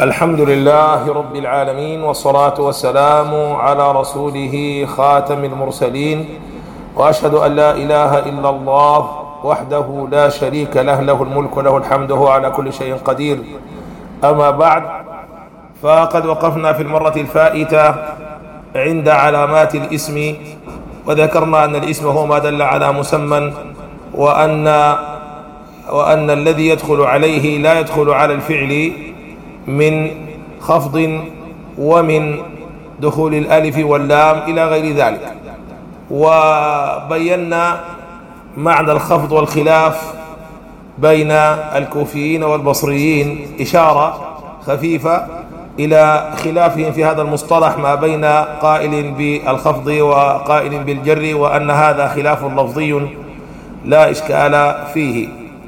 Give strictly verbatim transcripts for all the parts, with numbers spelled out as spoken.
الحمد لله رب العالمين، والصلاة والسلام على رسوله خاتم المرسلين، وأشهد أن لا إله إلا الله وحده لا شريك له، له الملك وله الحمد وهو على كل شيء قدير. أما بعد، فقد وقفنا في المرة الفائتة عند علامات الاسم، وذكرنا أن الاسم هو ما دل على مسمى، وأن وأن الذي يدخل عليه لا يدخل على الفعل من خفض ومن دخول الألف واللام إلى غير ذلك. وبينا معنى الخفض والخلاف بين الكوفيين والبصريين، إشارة خفيفة إلى خلافهم في هذا المصطلح ما بين قائل بالخفض وقائل بالجر، وأن هذا خلاف لفظي لا إشكال فيه،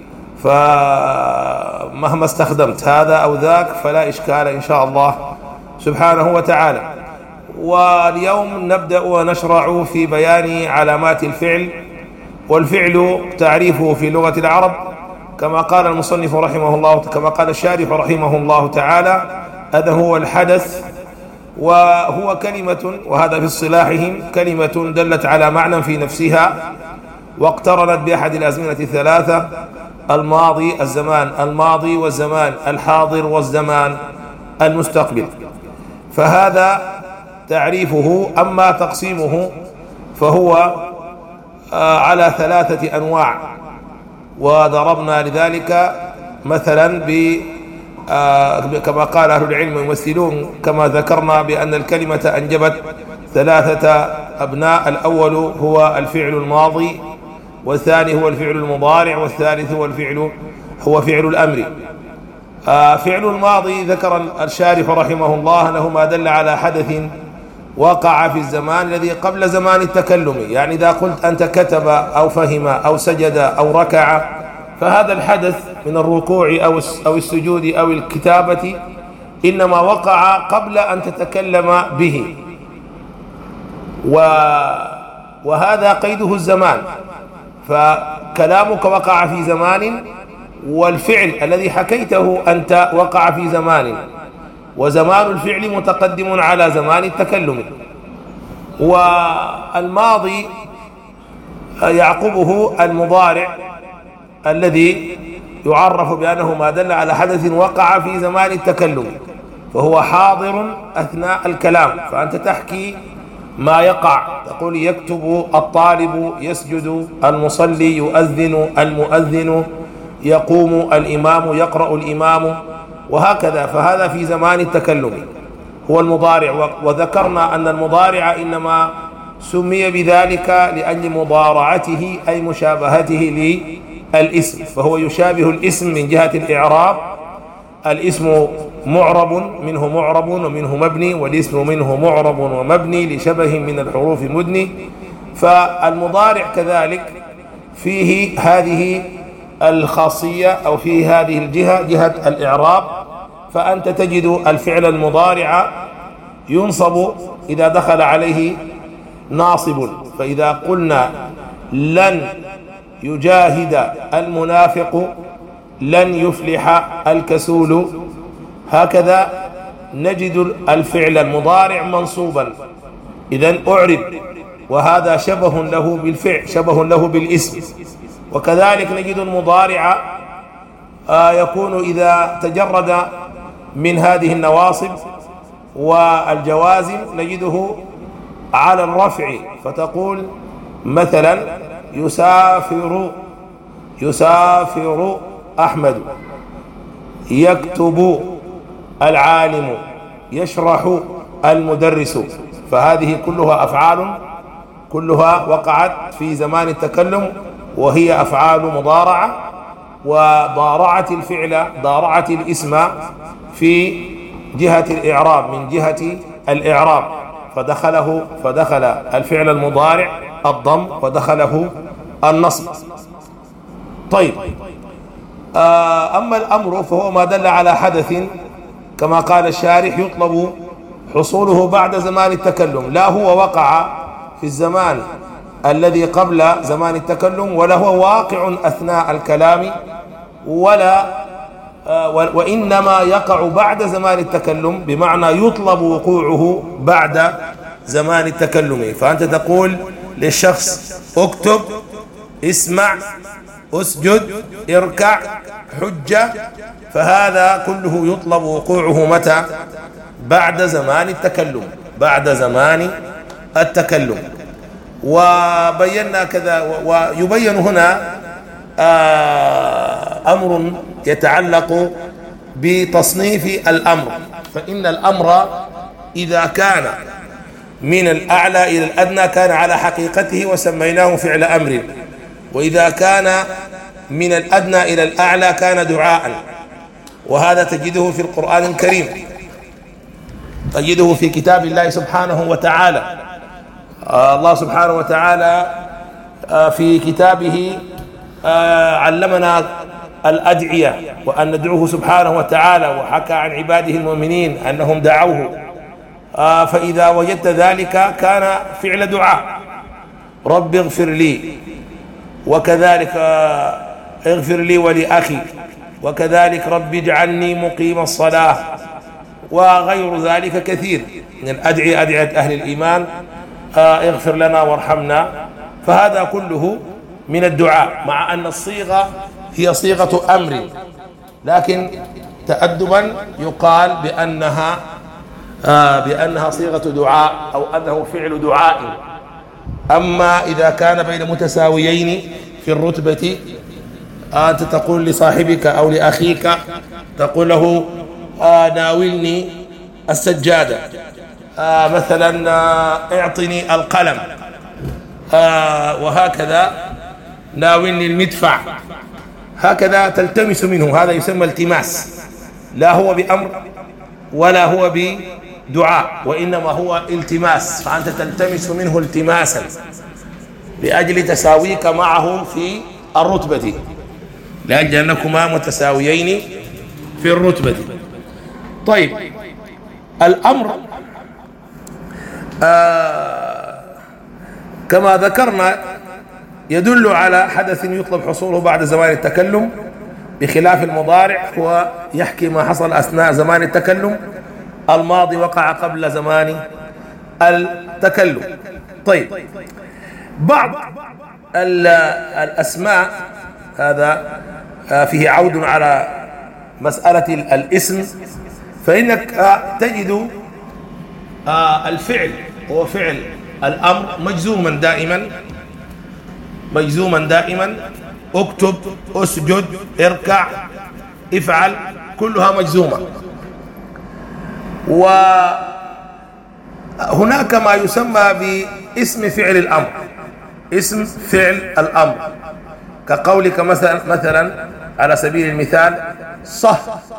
فمهما استخدمت هذا أو ذاك فلا إشكال إن شاء الله سبحانه وتعالى. واليوم نبدأ ونشرع في بيان علامات الفعل. والفعل تعريفه في لغة العرب كما قال المصنف رحمه الله، كما قال الشارح رحمه الله تعالى: هذا هو الحدث، وهو كلمة، وهذا في اصطلاحهم كلمة دلت على معنى في نفسها، واقترنت بأحد الأزمنة الثلاثة: الماضي الزمان الماضي والزمان الحاضر والزمان المستقبل. فهذا تعريفه. أما تقسيمه فهو على ثلاثة أنواع، وضربنا لذلك مثلا ب كما قال أهل العلم يمثلون، كما ذكرنا بأن الكلمة أنجبت ثلاثة أبناء: الأول هو الفعل الماضي، والثاني هو الفعل المضارع، والثالث هو الفعل هو فعل الأمر. فعل الماضي ذكر الشارح رحمه الله أنه ما دل على حدث وقع في الزمان الذي قبل زمان التكلم، يعني إذا قلت أنت كتب أو فهم أو سجد أو ركع، فهذا الحدث من الركوع أو أو السجود أو الكتابة إنما وقع قبل أن تتكلم به، وهذا قيده الزمان. فكلامك وقع في زمان، والفعل الذي حكيته أنت وقع في زمان، وزمان الفعل متقدم على زمان التكلم. والماضي يعقبه المضارع الذي يعرف بأنه ما دل على حدث وقع في زمان التكلم، فهو حاضر أثناء الكلام، فأنت تحكي ما يقع، تقول يكتب الطالب، يسجد المصلي، يؤذن المؤذن، يقوم الإمام، يقرأ الإمام، وهكذا. فهذا في زمان التكلم هو المضارع. وذكرنا أن المضارع إنما سمي بذلك لأجل مضارعته أي مشابهته للاسم، فهو يشابه الاسم من جهة الإعراب. الاسم معرب منه معرب ومنه مبني، والاسم منه معرب ومبني لشبه من الحروف مدني. فالمضارع كذلك فيه هذه الخاصية أو فيه هذه الجهة، جهة الإعراب. فأنت تجد الفعل المضارع ينصب إذا دخل عليه ناصب، فإذا قلنا لن يجاهد المنافق، لن يفلح الكسول، هكذا نجد الفعل المضارع منصوبا. إذن أعرب، وهذا شبه له بالفعل، شبه له بالاسم. وكذلك نجد المضارع يكون إذا تجرد من هذه النواصب والجوازم نجده على الرفع، فتقول مثلا يسافر يسافر أحمد، يكتب العالم، يشرح المدرس. فهذه كلها أفعال كلها وقعت في زمان التكلم، وهي أفعال مضارعة. وضارعت الفعل، ضارعت الاسم في جهة الإعراب، من جهة الإعراب، فدخله فدخل الفعل المضارع الضم، ودخله النصب. طيب، أما الأمر فهو ما دل على حدث، كما قال الشارح يطلب حصوله بعد زمان التكلم، لا هو وقع في الزمان الذي قبل زمان التكلم، ولا هو واقع أثناء الكلام، ولا وإنما يقع بعد زمان التكلم، بمعنى يطلب وقوعه بعد زمان التكلم. فأنت تقول للشخص اكتب، اسمع، اسجد، اركع، حجة، فهذا كله يطلب وقوعه متى؟ بعد زمان التكلم، بعد زمان التكلم. وبينا كذا، ويبين هنا أمر يتعلق بتصنيف الأمر. فإن الأمر إذا كان من الأعلى إلى الأدنى كان على حقيقته وسميناه فعل أمر، وإذا كان من الأدنى إلى الأعلى كان دعاء. وهذا تجده في القرآن الكريم، تجده في كتاب الله سبحانه وتعالى. الله سبحانه وتعالى في كتابه علمنا الأدعية وأن ندعوه سبحانه وتعالى، وحكى عن عباده المؤمنين أنهم دعوه. فإذا وجدت ذلك كان فعل دعاء، رب اغفر لي، وكذلك اغفر لي ولأخي، وكذلك رب اجعلني مقيم الصلاة، وغير ذلك كثير من الأدعية، أدعية أهل الإيمان، اغفر لنا وارحمنا. فهذا كله من الدعاء، مع أن الصيغة هي صيغة أمر، لكن تأدبا يقال بأنها بأنها صيغة دعاء أو أنه فعل دعاء. أما إذا كان بين متساويين في الرتبة، أنت تقول لصاحبك أو لأخيك، تقول له ناولني السجادة، مثلا اعطني القلم، وهكذا ناولني المدفع، هكذا تلتمس منه. هذا يسمى التماس، لا هو بأمر ولا هو بدعاء، وإنما هو التماس. فأنت تلتمس منه التماسا لأجل تساويك معه في الرتبة، لأجل أنكما متساويين في الرتبة. طيب، الأمر آه كما ذكرنا يدل على حدث يطلب حصوله بعد زمان التكلم، بخلاف المضارع هو يحكي ما حصل أثناء زمان التكلم، الماضي وقع قبل زمان التكلم. طيب، بعض الأسماء، هذا فيه عود على مسألة الاسم، فإنك تجد الفعل هو فعل الأمر مجزوما دائما، مجزوما دائما، اكتب، اسجد، اركع، افعل، كلها مجزومة. وهناك ما يسمى باسم فعل الأمر، اسم فعل الأمر، كقولك مثلا مثلا على سبيل المثال صه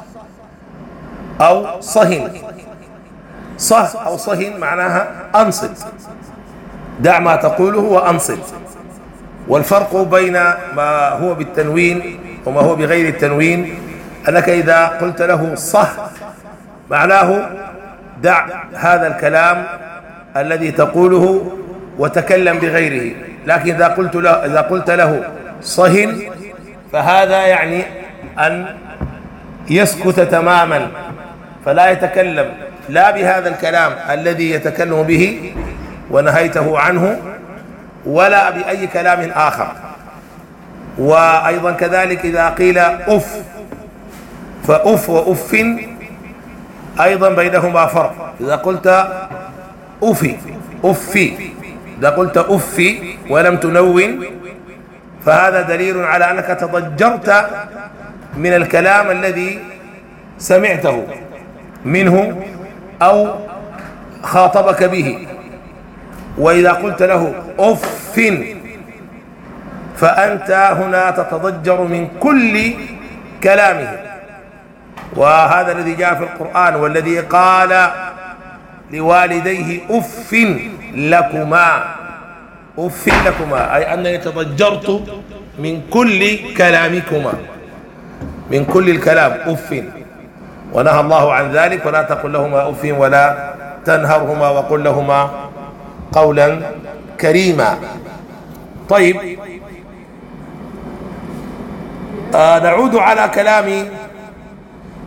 أو صهن. صه أو صهن معناها أنصت، دع ما تقوله وأنصت. والفرق بين ما هو بالتنوين وما هو بغير التنوين أنك إذا قلت له صه معناه دع هذا الكلام الذي تقوله وتكلم بغيره، لكن إذا قلت له إذا قلت له صهن فهذا يعني أن يسكت تماما، فلا يتكلم لا بهذا الكلام الذي يتكلم به ونهيته عنه، ولا بأي كلام آخر. وأيضا كذلك إذا قيل أف، فأف وأف أيضا بينهما فرق. إذا قلت أفي أفي إذا قلت أفي ولم تنون فهذا دليل على أنك تضجرت من الكلام الذي سمعته منه أو خاطبك به. وإذا قلت له أف فأنت هنا تتضجر من كل كلامه. وهذا الذي جاء في القرآن: والذي قال لوالديه أف لكما، أف لكما، أي أنني تضجرت من كل كلامكما، من كل الكلام أف. ونهى الله عن ذلك: ولا تقل لهما أف ولا تنهرهما وقل لهما قولا كريما. طيب، آه نعود على كلام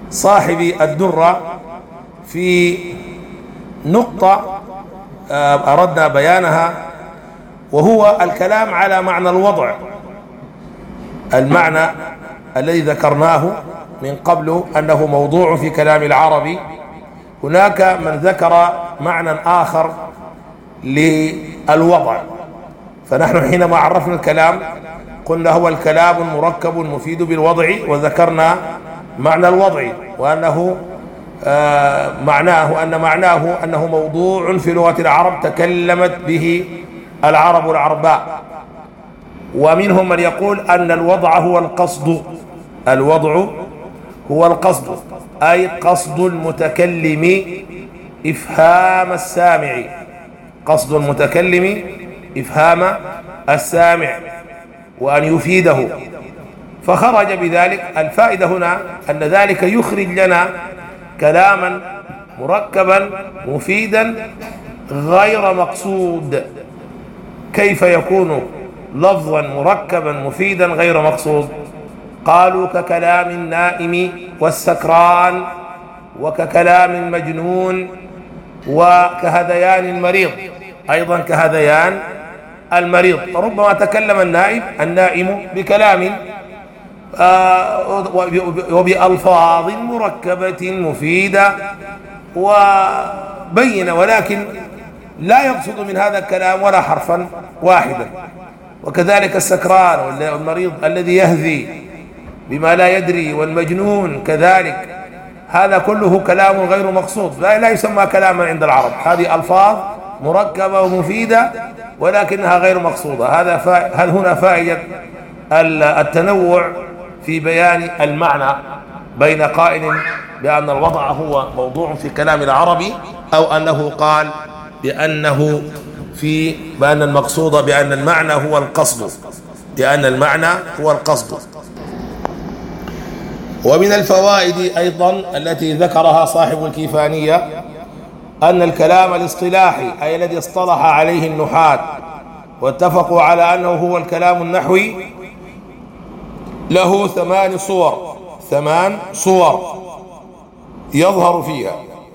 صاحب الدرة في نقطة أردنا بيانها، وهو الكلام على معنى الوضع، المعنى الذي ذكرناه من قبل أنه موضوع في كلام العربي. هناك من ذكر معنى آخر للوضع، فنحن حينما عرفنا الكلام قلنا هو الكلام المركب المفيد بالوضع، وذكرنا معنى الوضع وأنه آه معناه أن معناه أنه موضوع في لغة العرب تكلمت به العرب العرباء. ومنهم من يقول أن الوضع هو القصد، الوضع هو القصد، أي قصد المتكلم إفهام السامع، قصد المتكلم إفهام السامع وأن يفيده. فخرج بذلك الفائدة هنا أن ذلك يخرج لنا كلاما مركبا مفيدا غير مقصود. كيف يكون لفظا مركبا مفيدا غير مقصود؟ قالوا ككلام النائم والسكران، وككلام المجنون، وكهذيان المريض، أيضا كهذيان المريض. ربما تكلم النائم النائم بكلام وبألفاظ مركبة مفيدة وبينة، ولكن لا يقصد من هذا الكلام ولا حرفا واحدا. وكذلك السكران والمريض الذي يهذي بما لا يدري، والمجنون كذلك، هذا كله كلام غير مقصود، لا يسمى كلاما عند العرب. هذه ألفاظ مركبة ومفيدة ولكنها غير مقصودة. هذا هل هنا فائدة التنوع في بيان المعنى بين قائل بأن الوضع هو موضوع في كلام العربي، أو أنه قال بأنه في بأن المقصود بأن المعنى هو القصد، بأن المعنى هو القصد. ومن الفوائد أيضا التي ذكرها صاحب الكيفانية أن الكلام الاصطلاحي، أي الذي اصطلح عليه النحاة واتفقوا على أنه هو الكلام النحوي، له ثمان صور، ثمان صور يظهر فيها.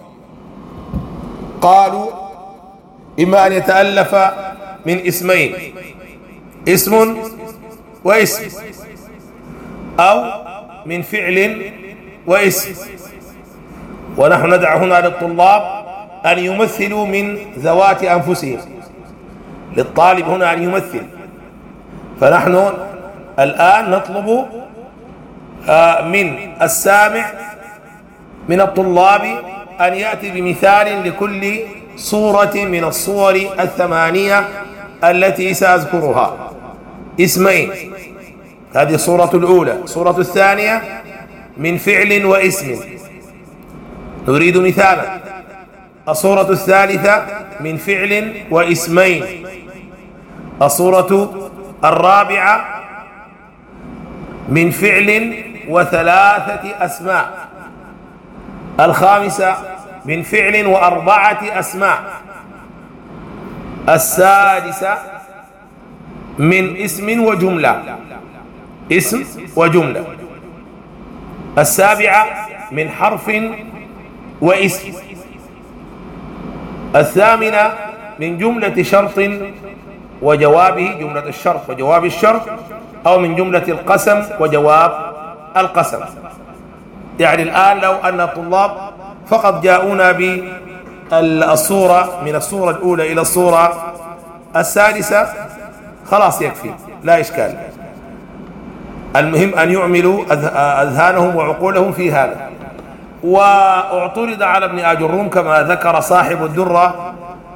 قالوا إما أن يتألف من اسمين، اسم واسم، أو من فعل واسم. ونحن ندع هنا للطلاب أن يمثلوا من ذوات أنفسهم، للطالب هنا أن يمثل. فنحن الآن نطلب من السامع من الطلاب أن يأتي بمثال لكل صورة من الصور الثمانية التي سأذكرها. اسمين، هذه الصورة الأولى. الصورة الثانية من فعل واسم، نريد مثالا. الصورة الثالثة من فعل واسمين. الصورة الرابعة من فعل وثلاثة أسماء. الخامسة من فعل وأربعة أسماء. السادسة من اسم وجملة، اسم وجملة. السابعة من حرف واسم. الثامنة من جملة شرط وجوابه، جملة الشرط وجواب الشرط، أو من جملة القسم وجواب القسم. يعني الآن لو أن الطلاب فقط جاءونا بالصورة من الصورة الأولى إلى الصورة السادسة خلاص يكفي، لا إشكال. المهم أن يعملوا أذهانهم وعقولهم في هذا. واعترض على ابن آجروم كما ذكر صاحب الدرة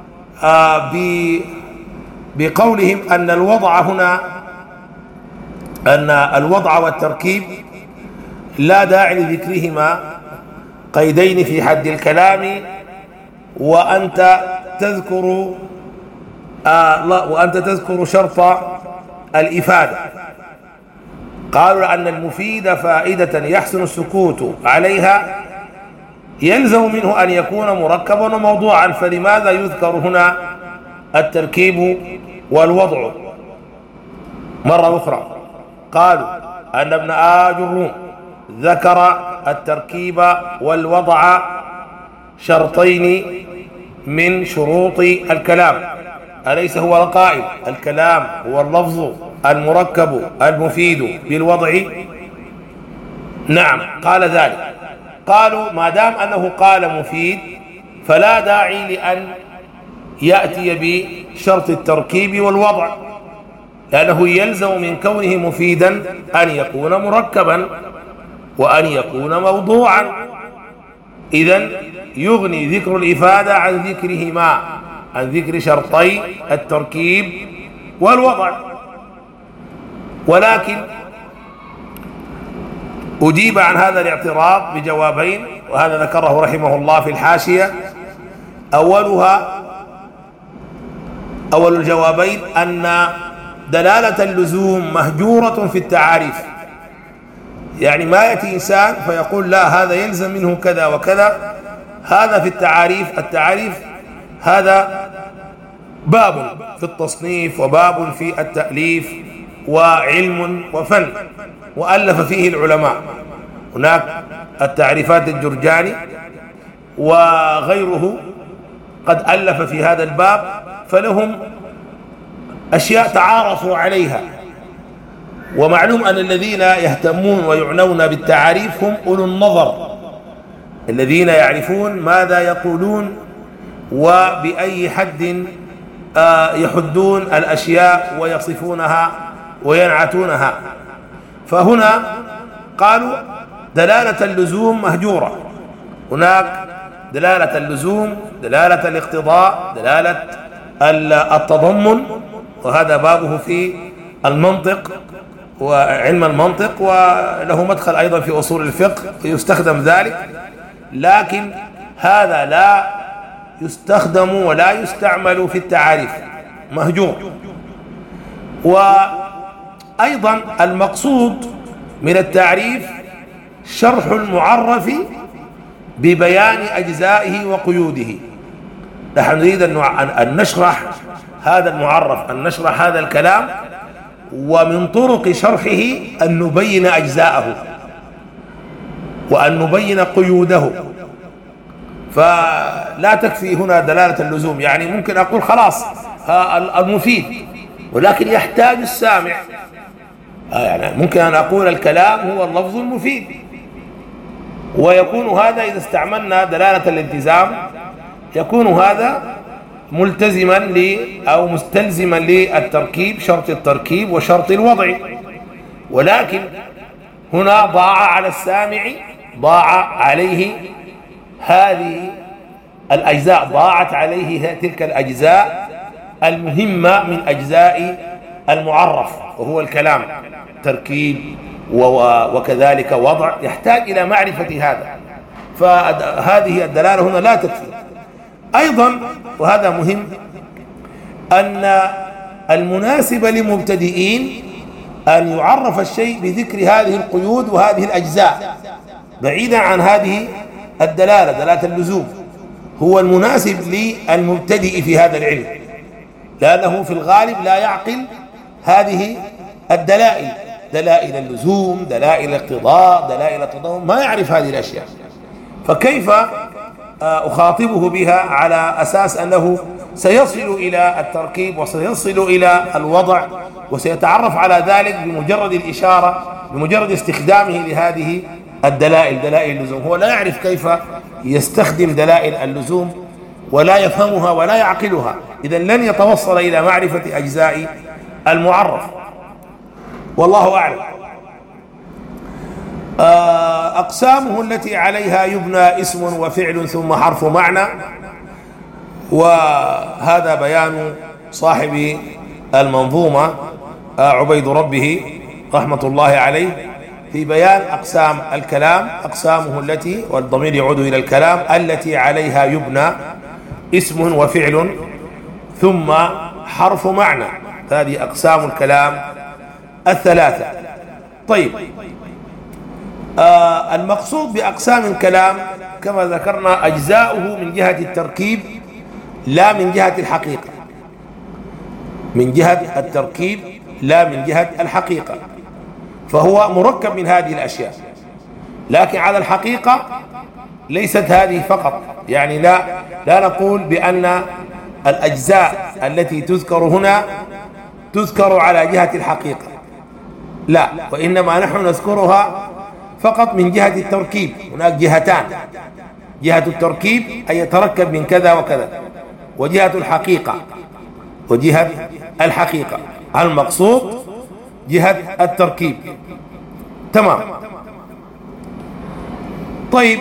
بقولهم أن الوضع هنا، أن الوضع والتركيب لا داعي لذكرهما قيدين في حد الكلام، وأنت تذكر آه وأنت تذكر شرط الإفادة. قالوا أن المفيد فائدة يحسن السكوت عليها يلزم منه أن يكون مركبا وموضوعا، فلماذا يذكر هنا التركيب والوضع مرة أخرى؟ قالوا أن ابن آجروم ذكر التركيب والوضع شرطين من شروط الكلام. أليس هو القائل الكلام هو اللفظ المركب المفيد بالوضع؟ نعم قال ذلك. قالوا ما دام أنه قال مفيد فلا داعي لأن يأتي بشرط التركيب والوضع، لأنه يلزم من كونه مفيدا أن يكون مركبا وأن يكون موضوعا. إذن يغني ذكر الإفادة عن ذكرهما، عن ذكر شرطي التركيب والوضع. ولكن أجيب عن هذا الاعتراض بجوابين، وهذا ذكره رحمه الله في الحاشية. أولها أول الجوابين أن دلالة اللزوم مهجورة في التعاريف، يعني ما يأتي إنسان فيقول لا هذا يلزم منه كذا وكذا، هذا في التعاريف. التعاريف هذا باب في التصنيف وباب في التأليف وعلم وفن وألف فيه العلماء. هناك التعريفات الجرجاني وغيره قد ألف في هذا الباب، فلهم أشياء تعارفوا عليها. ومعلوم أن الذين يهتمون ويعنون بالتعاريف هم أولو النظر، الذين يعرفون ماذا يقولون وبأي حد يحدون الأشياء ويصفونها وينعتونها. فهنا قالوا دلالة اللزوم مهجورة. هناك دلالة اللزوم، دلالة الاقتضاء، دلالة التضمن، وهذا بابه في المنطق وعلم المنطق، وله مدخل أيضا في أصول الفقه يستخدم ذلك. لكن هذا لا يستخدم ولا يستعمل في التعاريف، مهجور. وأيضا المقصود من التعريف شرح المعرف ببيان أجزائه وقيوده. نحن نريد أن نشرح هذا المعرف، أن نشرح هذا الكلام، ومن طرق شرحه أن نبين أجزاءه وأن نبين قيوده. فلا تكفي هنا دلالة اللزوم، يعني ممكن أقول خلاص المفيد، ولكن يحتاج السامع، يعني ممكن أن أقول الكلام هو اللفظ المفيد، ويكون هذا إذا استعملنا دلالة الالتزام يكون هذا ملتزما ل أو مستلزما للتركيب، شرط التركيب وشرط الوضع. ولكن هنا ضاع على السامع، ضاع عليه هذه الأجزاء، ضاعت عليه تلك الأجزاء المهمة من أجزاء المعرف وهو الكلام، تركيب وكذلك وضع، يحتاج إلى معرفة هذا. فهذه الدلالة هنا لا تكفي. أيضا وهذا مهم أن المناسب للمبتدئين أن يعرف الشيء بذكر هذه القيود وهذه الأجزاء بعيدا عن هذه الدلالة، دلالة اللزوم. هو المناسب للمبتدئ في هذا العلم، لأنه في الغالب لا يعقل هذه الدلائل، دلائل اللزوم، دلائل الاقتضاء، دلائل التضمن، ما يعرف هذه الأشياء. فكيف أخاطبه بها على أساس أنه سيصل إلى التركيب وسيصل إلى الوضع وسيتعرف على ذلك بمجرد الإشارة، بمجرد استخدامه لهذه الدلائل، دلائل اللزوم. هو لا يعرف كيف يستخدم دلائل اللزوم ولا يفهمها ولا يعقلها، إذن لن يتوصل إلى معرفة أجزاء المعرف. والله أعلم. أقسامه التي عليها يبنى اسم وفعل ثم حرف معنى، وهذا بيان صاحب المنظومة عبيد ربه رحمة الله عليه في بيان أقسام الكلام. أقسامه التي، والضمير يعود إلى الكلام، التي عليها يبنى اسم وفعل ثم حرف معنى، هذه أقسام الكلام الثلاثة. طيب، آه المقصود بأقسام الكلام كما ذكرنا أجزاؤه من جهة التركيب لا من جهة الحقيقة، من جهة التركيب لا من جهة الحقيقة، فهو مركب من هذه الأشياء. لكن على الحقيقة ليست هذه فقط، يعني لا لا نقول بأن الأجزاء التي تذكر هنا تذكر على جهة الحقيقة، لا، وإنما نحن نذكرها فقط من جهة التركيب. هناك جهتان، جهة التركيب أي يتركب من كذا وكذا، وجهة الحقيقة وجهة الحقيقة المقصود جهة التركيب. تمام. طيب،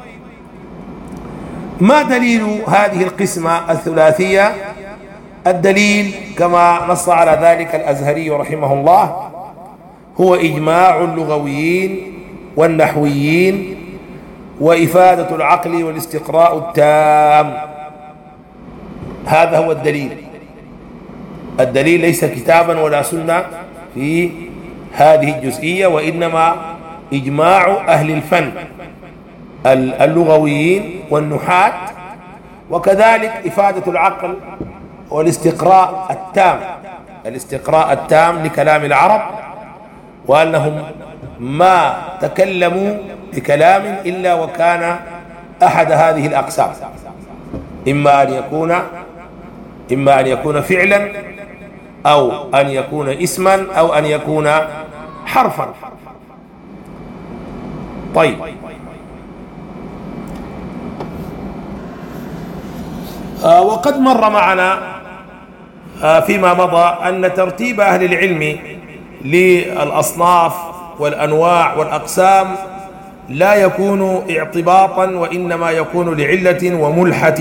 ما دليل هذه القسمة الثلاثية؟ الدليل كما نص على ذلك الأزهري رحمه الله هو إجماع اللغويين والنحويين وإفادة العقل والاستقراء التام. هذا هو الدليل. الدليل ليس كتابا ولا سنة في هذه الجزئية، وإنما إجماع أهل الفن اللغويين والنحاة، وكذلك إفادة العقل والاستقراء التام، الاستقراء التام لكلام العرب، وأنهم ما تكلموا بكلام إلا وكان أحد هذه الأقسام، إما أن يكون إما أن يكون فعلا أو أن يكون اسما أو أن يكون حرفا. طيب، آه وقد مر معنا آه فيما مضى أن ترتيب أهل العلم للأصناف والأنواع والأقسام لا يكون اعتباطا، وإنما يكون لعلة وملحة.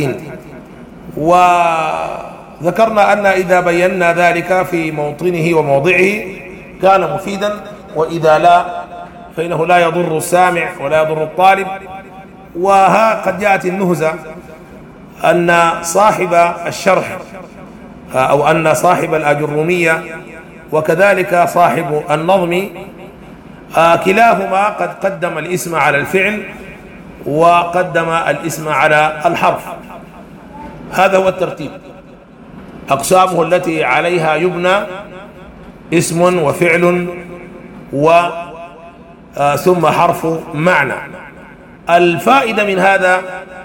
وذكرنا أن إذا بينا ذلك في موطنه وموضعه كان مفيدا، وإذا لا فإنه لا يضر السامع ولا يضر الطالب. وها قد جاءت النهزة أن صاحب الشرح أو أن صاحب الأجرومية وكذلك صاحب النظم كلاهما قد قدم الاسم على الفعل وقدم الاسم على الحرف. هذا هو الترتيب. أقسامه التي عليها يبنى اسم وفعل و ثم حرف معنى. الفائدة من هذا،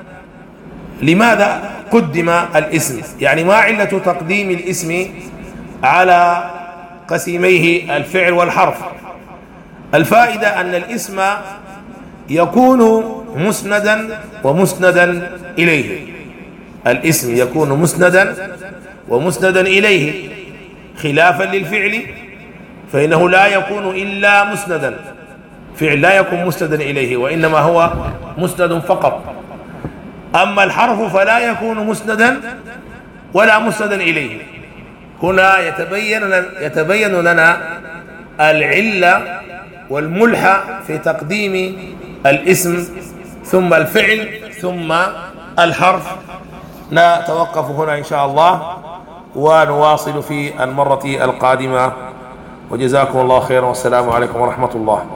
لماذا قدم الاسم؟ يعني ما علة تقديم الاسم على قسيميه الفعل والحرف؟ الفائدة أن الاسم يكون مسندا ومسندا إليه. الاسم يكون مسندا ومسندا إليه، خلافا للفعل فإنه لا يكون إلا مسندا. فعل لا يكون مسندا إليه، وإنما هو مسند فقط. أما الحرف فلا يكون مسندا ولا مسندا إليه. هنا يتبين يتبين لنا العلة والملحة في تقديم الاسم ثم الفعل ثم الحرف. نتوقف هنا إن شاء الله ونواصل في المرة القادمة، وجزاكم الله خيرا، والسلام عليكم ورحمة الله.